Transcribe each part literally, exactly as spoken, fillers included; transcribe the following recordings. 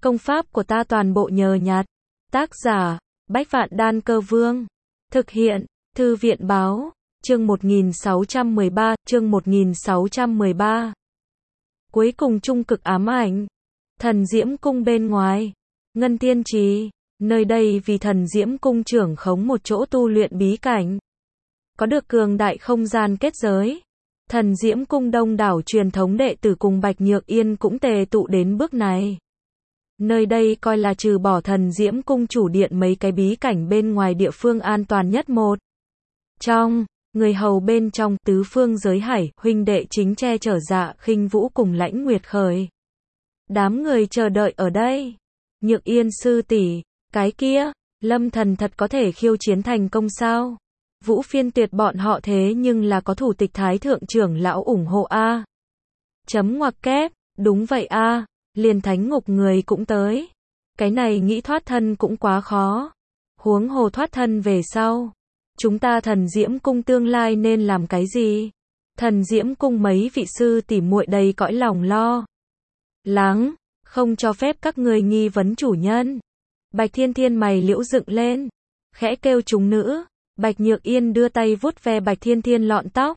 Công pháp của ta toàn bộ nhờ nhặt. Tác giả, Bách Vạn Đan Cơ Vương. Thực hiện, Thư viện báo, chương một nghìn sáu trăm mười ba, chương một nghìn sáu trăm mười ba. Cuối cùng trung cực ám ảnh. Thần Diễm Cung bên ngoài. Ngân Tiên Trì, nơi đây vì Thần Diễm Cung trưởng khống một chỗ tu luyện bí cảnh. Có được cường đại không gian kết giới. Thần Diễm Cung đông đảo truyền thống đệ tử cùng Bạch Nhược Yên cũng tề tụ đến bước này. Nơi đây coi là trừ bỏ Thần Diễm Cung chủ điện mấy cái bí cảnh bên ngoài địa phương an toàn nhất một. Trong, người hầu bên trong tứ phương giới hải, huynh đệ chính che chở Dạ Khinh Vũ cùng Lãnh Nguyệt Khởi. Đám người chờ đợi ở đây. Nhược Yên sư tỷ, cái kia, Lâm Thần thật có thể khiêu chiến thành công sao? Vũ Phiên Tuyệt bọn họ thế nhưng là có thủ tịch thái thượng trưởng lão ủng hộ a. Chấm ngoặc kép, đúng vậy a, liền thánh ngục người cũng tới. Cái này nghĩ thoát thân cũng quá khó. Huống hồ thoát thân về sau, chúng ta Thần Diễm Cung tương lai nên làm cái gì? Thần Diễm Cung mấy vị sư tỷ muội đầy cõi lòng lo lắng, không cho phép các người nghi vấn chủ nhân. Bạch Thiên Thiên mày liễu dựng lên, khẽ kêu chúng nữ. Bạch Nhược Yên đưa tay vuốt ve Bạch Thiên Thiên lọn tóc,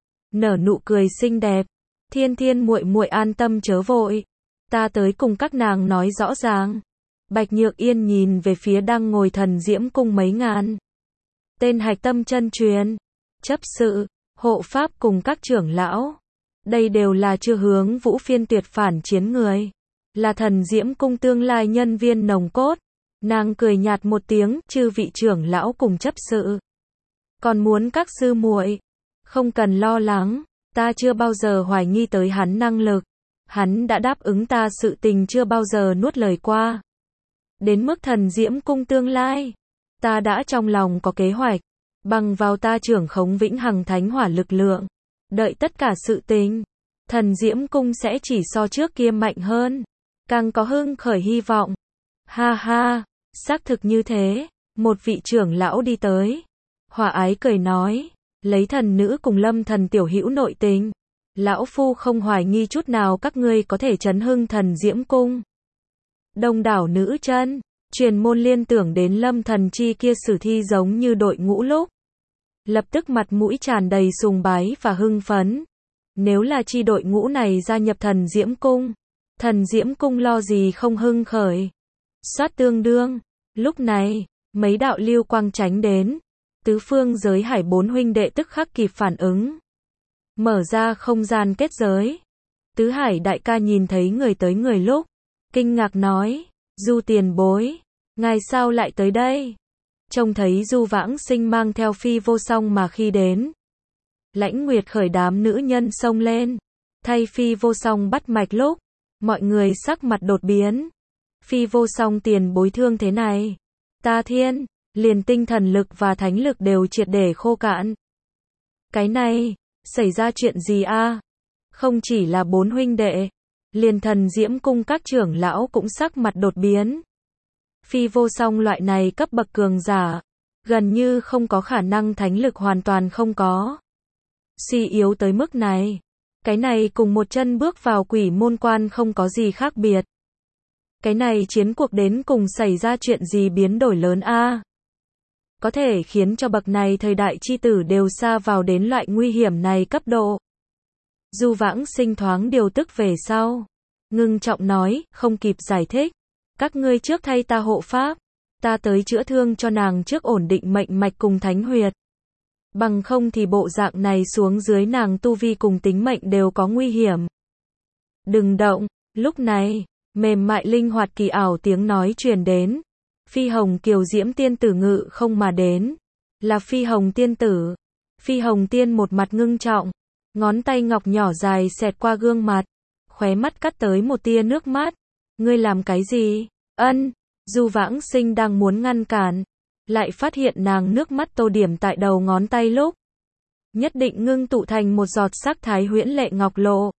nở nụ cười xinh đẹp. Thiên Thiên muội muội an tâm chớ vội, ta tới cùng các nàng nói rõ ràng. Bạch Nhược Yên nhìn về phía đang ngồi Thần Diễm Cung mấy ngàn tên hạch tâm chân truyền, chấp sự, hộ pháp cùng các trưởng lão. Đây đều là chưa hướng Vũ Phiên Tuyệt phản chiến người, là Thần Diễm Cung tương lai nhân viên nòng cốt. Nàng cười nhạt một tiếng, chư vị trưởng lão cùng chấp sự. Còn muốn các sư muội, không cần lo lắng, ta chưa bao giờ hoài nghi tới hắn năng lực. Hắn đã đáp ứng ta sự tình chưa bao giờ nuốt lời qua. Đến mức Thần Diễm Cung tương lai, ta đã trong lòng có kế hoạch, bằng vào ta trưởng khống vĩnh hằng thánh hỏa lực lượng. Đợi tất cả sự tình, Thần Diễm Cung sẽ chỉ so trước kia mạnh hơn, càng có hưng khởi hy vọng. Ha ha, xác thực như thế. Một vị trưởng lão đi tới, hòa ái cười nói, lấy thần nữ cùng Lâm Thần tiểu hữu nội tình, lão phu không hoài nghi chút nào các ngươi có thể chấn hưng Thần Diễm Cung. Đông đảo nữ chân truyền môn liên tưởng đến Lâm Thần chi kia sử thi giống như đội ngũ lúc, lập tức mặt mũi tràn đầy sùng bái và hưng phấn. Nếu là chi đội ngũ này gia nhập Thần Diễm Cung, Thần Diễm Cung lo gì không hưng khởi. Soát tương đương. Lúc này, mấy đạo lưu quang tránh đến, tứ phương giới hải bốn huynh đệ tức khắc kịp phản ứng, mở ra không gian kết giới. Tứ Hải đại ca nhìn thấy người tới người lúc, kinh ngạc nói, Du tiền bối, ngài sao lại tới đây? Trông thấy Du Vãng Sinh mang theo Phi Vô Song mà khi đến, Lãnh Nguyệt Khởi đám nữ nhân xông lên, thay Phi Vô Song bắt mạch lúc, mọi người sắc mặt đột biến. Phi Vô Song tiền bối thương thế này, ta thiên, liền tinh thần lực và thánh lực đều triệt để khô cạn. Cái này, xảy ra chuyện gì a? Không chỉ là bốn huynh đệ, liền Thần Diễm Cung các trưởng lão cũng sắc mặt đột biến. Phi Vô Song loại này cấp bậc cường giả, gần như không có khả năng thánh lực hoàn toàn không có. Suy yếu tới mức này, cái này cùng một chân bước vào quỷ môn quan không có gì khác biệt. Cái này chiến cuộc đến cùng xảy ra chuyện gì biến đổi lớn a? Có thể khiến cho bậc này thời đại chi tử đều sa vào đến loại nguy hiểm này cấp độ. Du Vãng Sinh thoáng điều tức về sau, ngưng trọng nói, không kịp giải thích. Các ngươi trước thay ta hộ pháp, ta tới chữa thương cho nàng trước ổn định mệnh mạch cùng thánh huyệt. Bằng không thì bộ dạng này xuống dưới nàng tu vi cùng tính mệnh đều có nguy hiểm. Đừng động. Lúc này, mềm mại linh hoạt kỳ ảo tiếng nói truyền đến. Phi Hồng kiều diễm tiên tử ngự không mà đến. Là Phi Hồng tiên tử. Phi Hồng tiên một mặt ngưng trọng, ngón tay ngọc nhỏ dài xẹt qua gương mặt, khóe mắt cắt tới một tia nước mắt. Ngươi làm cái gì? Ân. Du Vãng Sinh đang muốn ngăn cản, lại phát hiện nàng nước mắt tô điểm tại đầu ngón tay lúc, nhất định ngưng tụ thành một giọt sắc thái huyễn lệ ngọc lộ.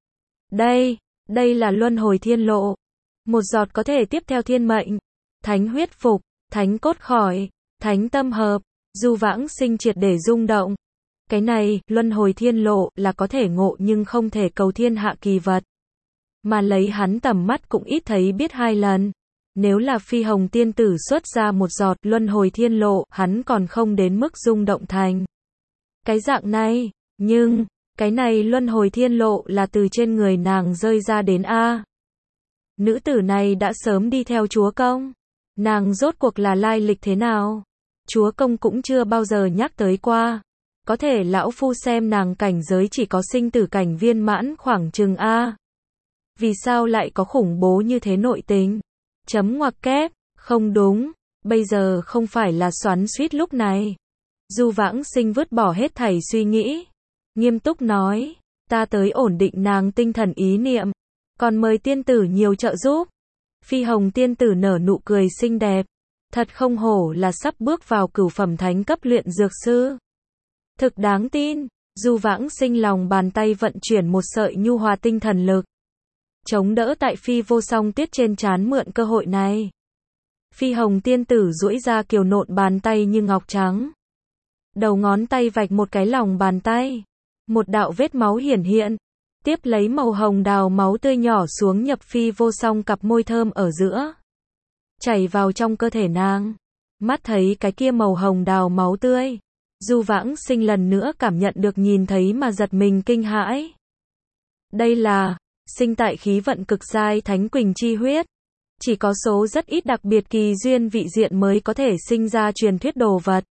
Đây, đây là luân hồi thiên lộ. Một giọt có thể tiếp theo thiên mệnh, thánh huyết phục, thánh cốt khỏi, thánh tâm hợp. Du Vãng Sinh triệt để rung động. Cái này, luân hồi thiên lộ, là có thể ngộ nhưng không thể cầu thiên hạ kỳ vật. mà lấy hắn tầm mắt cũng ít thấy biết hai lần. Nếu là Phi Hồng tiên tử xuất ra một giọt luân hồi thiên lộ, hắn còn không đến mức rung động thành cái dạng này, nhưng, cái này luân hồi thiên lộ là từ trên người nàng rơi ra đến A. Nữ tử này đã sớm đi theo chúa công. Nàng rốt cuộc là lai lịch thế nào? Chúa công cũng chưa bao giờ nhắc tới qua. Có thể lão phu xem nàng cảnh giới chỉ có sinh tử cảnh viên mãn khoảng chừng A. Vì sao lại có khủng bố như thế nội tình? Chấm ngoặc kép, không đúng, bây giờ không phải là xoắn xuýt lúc này. Du Vãng Sinh vứt bỏ hết thảy suy nghĩ, nghiêm túc nói, ta tới ổn định nàng tinh thần ý niệm, còn mời tiên tử nhiều trợ giúp. Phi Hồng tiên tử nở nụ cười xinh đẹp, thật không hổ là sắp bước vào cửu phẩm thánh cấp luyện dược sư. Thực đáng tin. Du Vãng Sinh lòng bàn tay vận chuyển một sợi nhu hòa tinh thần lực, chống đỡ tại Phi Vô Song Tuyết trên trán mượn cơ hội này. Phi Hồng tiên tử duỗi ra kiều nộn bàn tay như ngọc trắng. Đầu ngón tay vạch một cái lòng bàn tay. Một đạo vết máu hiển hiện. Tiếp lấy màu hồng đào máu tươi nhỏ xuống nhập Phi Vô Song cặp môi thơm ở giữa. Chảy vào trong cơ thể nàng. Mắt thấy cái kia màu hồng đào máu tươi. Du Vãng Sinh lần nữa cảm nhận được nhìn thấy mà giật mình kinh hãi. Đây là sinh tại khí vận cực giai thánh quỳnh chi huyết. Chỉ có số rất ít đặc biệt kỳ duyên vị diện mới có thể sinh ra truyền thuyết đồ vật.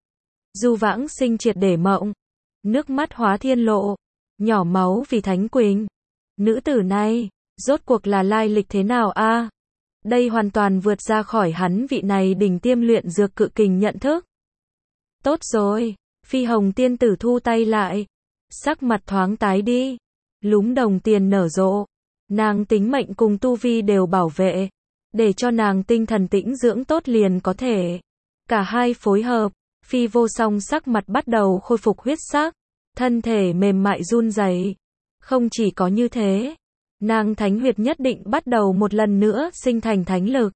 Du Vãng Sinh triệt để mộng. Nước mắt hóa thiên lộ. Nhỏ máu vì thánh quỳnh. Nữ tử này, rốt cuộc là lai lịch thế nào a? Đây hoàn toàn vượt ra khỏi hắn vị này đỉnh tiêm luyện dược cự kình nhận thức. Tốt rồi, Phi Hồng tiên tử thu tay lại. Sắc mặt thoáng tái đi. Lúm đồng tiền nở rộ. Nàng tính mệnh cùng tu vi đều bảo vệ. Để cho nàng tinh thần tĩnh dưỡng tốt liền có thể. Cả hai phối hợp. Phi Vô Song sắc mặt bắt đầu khôi phục huyết sắc. Thân thể mềm mại run rẩy. Không chỉ có như thế. Nàng thánh huyệt nhất định bắt đầu một lần nữa sinh thành thánh lực.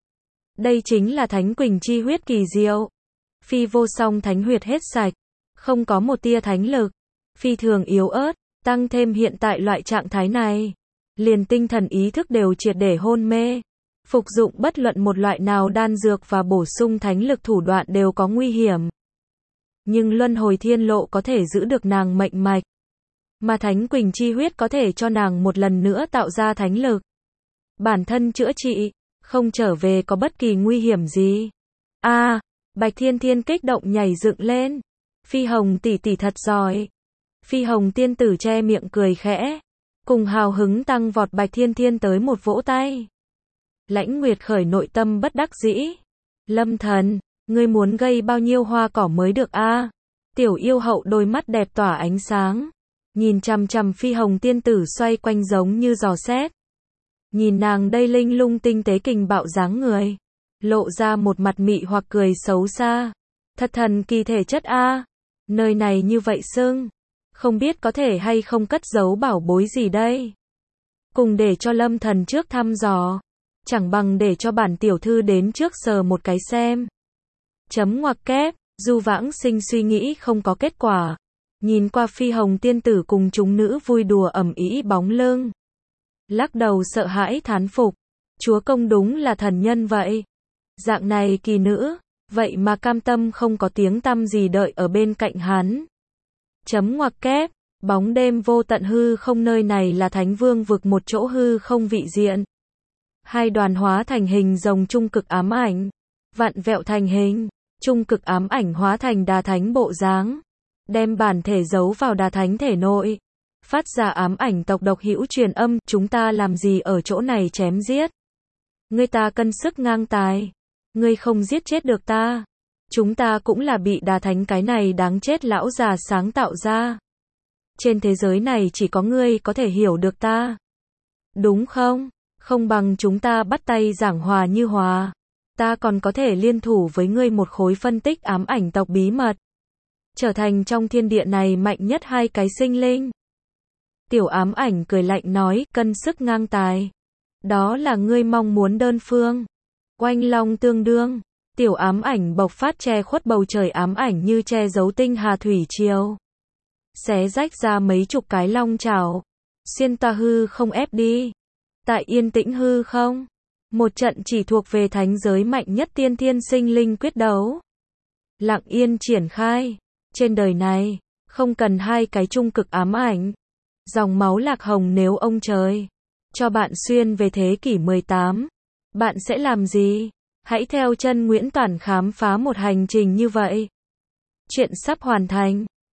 Đây chính là thánh quỳnh chi huyết kỳ diệu. Phi Vô Song thánh huyệt hết sạch. Không có một tia thánh lực. Phi thường yếu ớt. Tăng thêm hiện tại loại trạng thái này. Liền tinh thần ý thức đều triệt để hôn mê. Phục dụng bất luận một loại nào đan dược và bổ sung thánh lực thủ đoạn đều có nguy hiểm. Nhưng luân hồi thiên lộ có thể giữ được nàng mệnh mạch. Mà thánh quỳnh chi huyết có thể cho nàng một lần nữa tạo ra thánh lực. Bản thân chữa trị, không trở về có bất kỳ nguy hiểm gì. A, à, Bạch Thiên Thiên kích động nhảy dựng lên. Phi Hồng tỷ tỷ thật giỏi. Phi Hồng tiên tử che miệng cười khẽ. Cùng hào hứng tăng vọt Bạch Thiên Thiên tới một vỗ tay. Lãnh Nguyệt khởi nội tâm bất đắc dĩ. Lâm thần, ngươi muốn gây bao nhiêu hoa cỏ mới được a? À? Tiểu yêu hậu đôi mắt đẹp tỏa ánh sáng. Nhìn chằm chằm Phi Hồng tiên tử xoay quanh giống như giò xét. Nhìn nàng đây linh lung tinh tế kình bạo dáng người. Lộ ra một mặt mị hoặc cười xấu xa. Thật thần kỳ thể chất a. À? Nơi này như vậy sưng. Không biết có thể hay không cất giấu bảo bối gì đây. Cùng để cho Lâm thần trước thăm dò. Chẳng bằng để cho bản tiểu thư đến trước sờ một cái xem. Chấm ngoặc kép, Du Vãng Sinh suy nghĩ không có kết quả. Nhìn qua Phi Hồng tiên tử cùng chúng nữ vui đùa ầm ĩ bóng lưng. Lắc đầu sợ hãi thán phục. Chúa công đúng là thần nhân vậy. Dạng này kỳ nữ, vậy mà cam tâm không có tiếng tăm gì đợi ở bên cạnh hắn. Chấm ngoặc kép, bóng đêm vô tận hư không nơi này là thánh vương vực một chỗ hư không vị diện. Hai đoàn hóa thành hình rồng trung cực ám ảnh. Vặn vẹo thành hình, trung cực ám ảnh hóa thành đà thánh bộ dáng. Đem bản thể giấu vào đà thánh thể nội. Phát ra ám ảnh tộc độc hữu truyền âm, chúng ta làm gì ở chỗ này chém giết. Ngươi ta cân sức ngang tài. Ngươi không giết chết được ta. Chúng ta cũng là bị đà thánh cái này đáng chết lão già sáng tạo ra. Trên thế giới này chỉ có ngươi có thể hiểu được ta. Đúng không? Không bằng chúng ta bắt tay giảng hòa như hòa. Ta còn có thể liên thủ với ngươi một khối phân tích ám ảnh tộc bí mật. Trở thành trong thiên địa này mạnh nhất hai cái sinh linh. Tiểu ám ảnh cười lạnh nói, cân sức ngang tài. Đó là ngươi mong muốn đơn phương. Oanh long tương đương. Tiểu ám ảnh bộc phát che khuất bầu trời ám ảnh như che giấu tinh hà thủy triều. Xé rách ra mấy chục cái long chảo. Xuyên ta hư không ép đi. Tại yên tĩnh hư không, một trận chỉ thuộc về thánh giới mạnh nhất tiên thiên sinh linh quyết đấu. Lặng yên triển khai. Trên đời này, không cần hai cái trung cực ám ảnh. Dòng máu lạc hồng nếu ông trời cho bạn xuyên về thế kỷ mười tám, bạn sẽ làm gì? Hãy theo chân Nguyễn Toản khám phá một hành trình như vậy. Chuyện sắp hoàn thành.